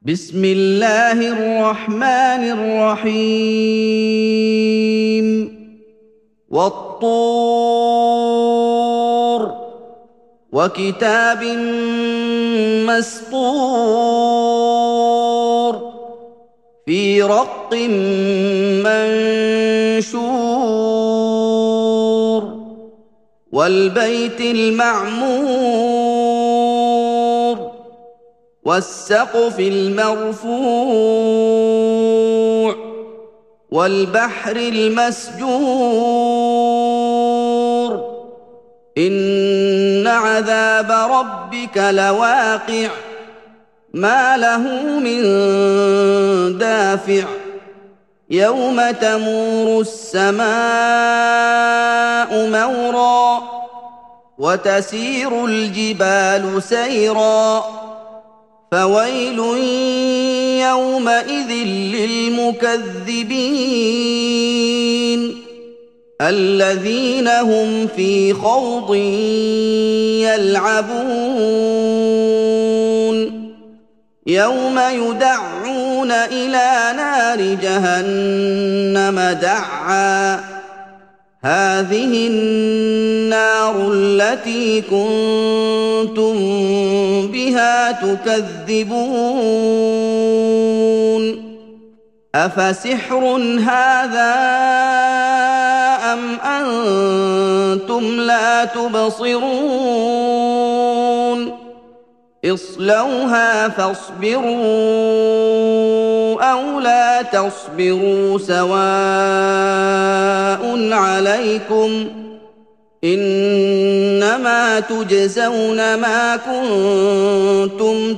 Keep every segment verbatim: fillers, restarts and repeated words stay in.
بسم الله الرحمن الرحيم والطور وكتاب مسطور في رق منشور والبيت المعمور والسقف المرفوع والبحر المسجور إن عذاب ربك لواقع ما له من دافع يوم تمور السماء مورا وتسير الجبال سيرا فويل يومئذ للمكذبين الذين هم في خوض يلعبون يوم يدعون إلى نار جهنم دعا هذه النار التي كنتم بها تكذبون أفسحر هذا أم أنتم لا تبصرون اصلوها فاصبروا أو لا تصبروا سواء عليكم إنما تجزون ما كنتم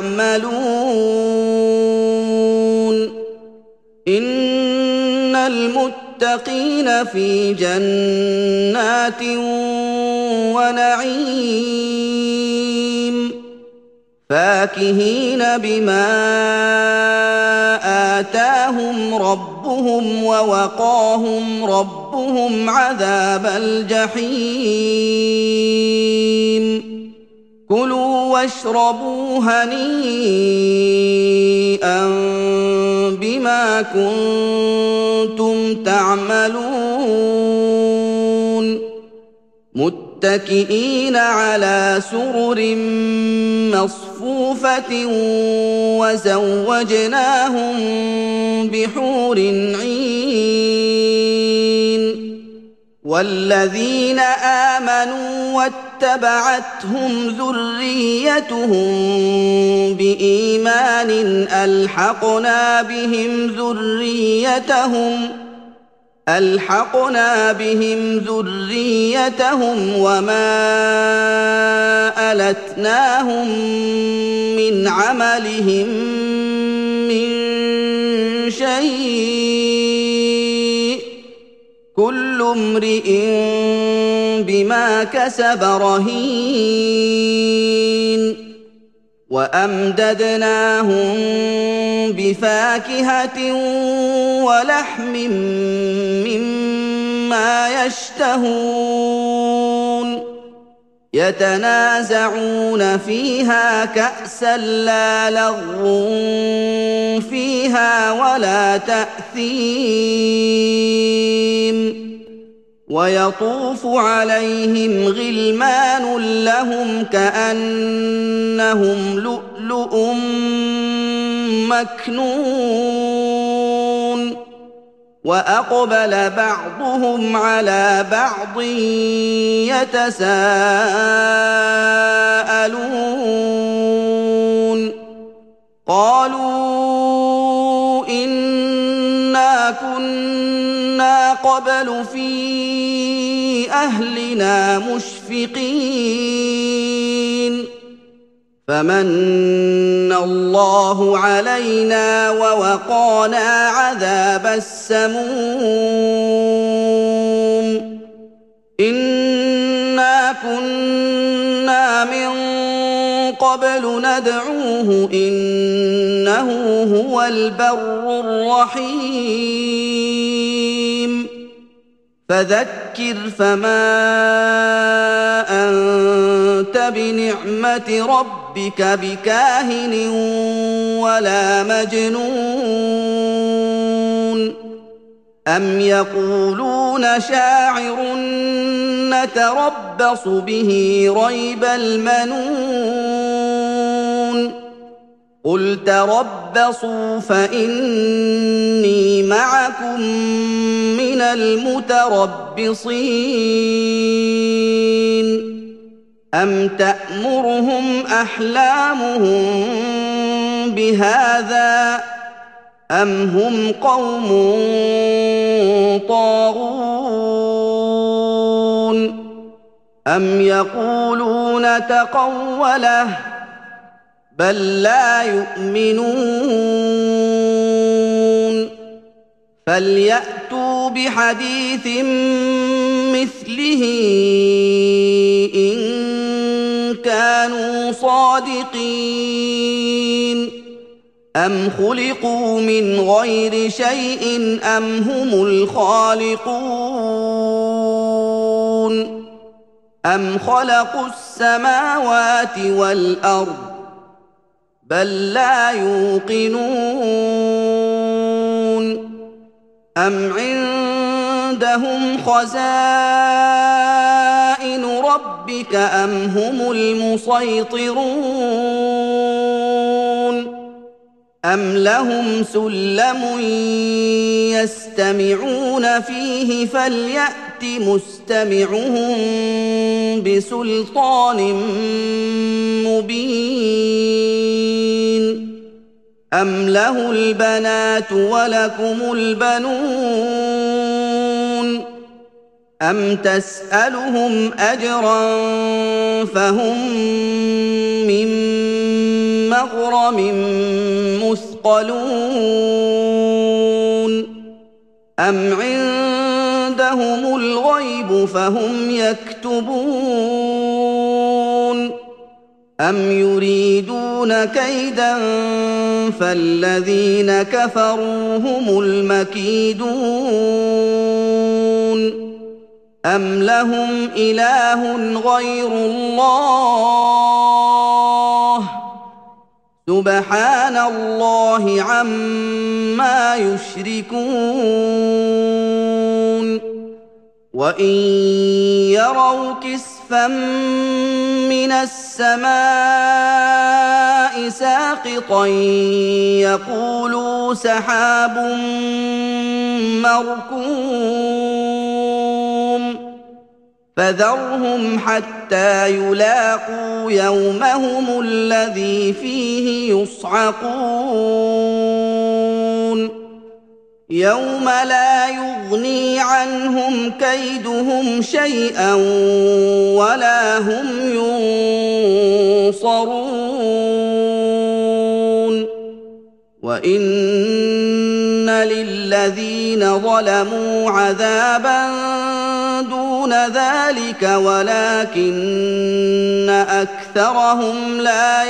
تعملون إن المتقين في جنات ونعيم فاكهين بما آتاهم ربهم ووقاهم ربهم عذاب الجحيم كلوا واشربوا هنيئا بما كنتم تعملون متكئين على سرر مصفوفة وزوجناهم بحور عين والذين آمنوا واتبعتهم ذريتهم بإيمان ألحقنا بهم ذريتهم ألحقنا بهم ذريتهم وما ألتناهم من عملهم من شيء كل امرئ بما كسب رهين وأمددناهم بفاكهة ولحم مما يشتهون يتنازعون فيها كأسا لا لغو فيها ولا تأثيم ويطوف عليهم غلمان لهم كأنهم لؤلؤ مكنون وأقبل بعضهم على بعض يتساءلون قالوا إنا كنا قبل في أهلنا مشفقين فمن الله علينا ووقانا عذاب السموم إنا كنا من قبل ندعوه إنه هو البر الرحيم فذكر فما أنت بنعمة ربك بكاهن ولا مجنون أم يقولون شاعر نتربص به ريب المنون قل تربصوا فإني معكم من المتربصين أم تأمرهم أحلامهم بهذا أم هم قوم طاغون أم يقولون تقوله بل لا يؤمنون فليأتوا بحديث مثله إن كانوا صادقين أم خلقوا من غير شيء أم هم الخالقون أم خلقوا السماوات والأرض بل لا يوقنون أم عندهم خزائن ربك أم هم المسيطرون أم لهم سلم يستمعون فيه فليأت مستمعهم بسلطان مبين أم له البنات ولكم البنون أم تسألهم أجرا فهم من مغرم مثقلون أم عندهم الغيب فهم يكتبون أم يريدون كيدا فالذين كفروا هم المكيدون أم لهم إله غير الله سبحان الله عما يشركون وإن يروا كسفا من السماء ساقطا يقولوا سحاب مركوم فذرهم حتى يلاقوا يومهم الذي فيه يصعقون يوم لا يغني عنهم كيدهم شيئا ولا هم ينصرون وإن للذين ظلموا عذابا دون ذلك ولكن أكثرهم لا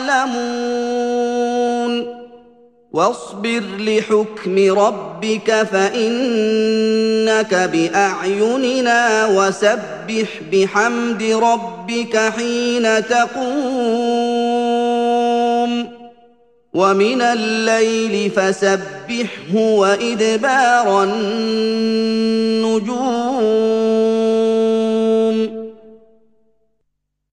يعلمون واصبر لحكم ربك فإنك بأعيننا وسبح بحمد ربك حين تقوم ومن الليل فسبحه وإدبار النجوم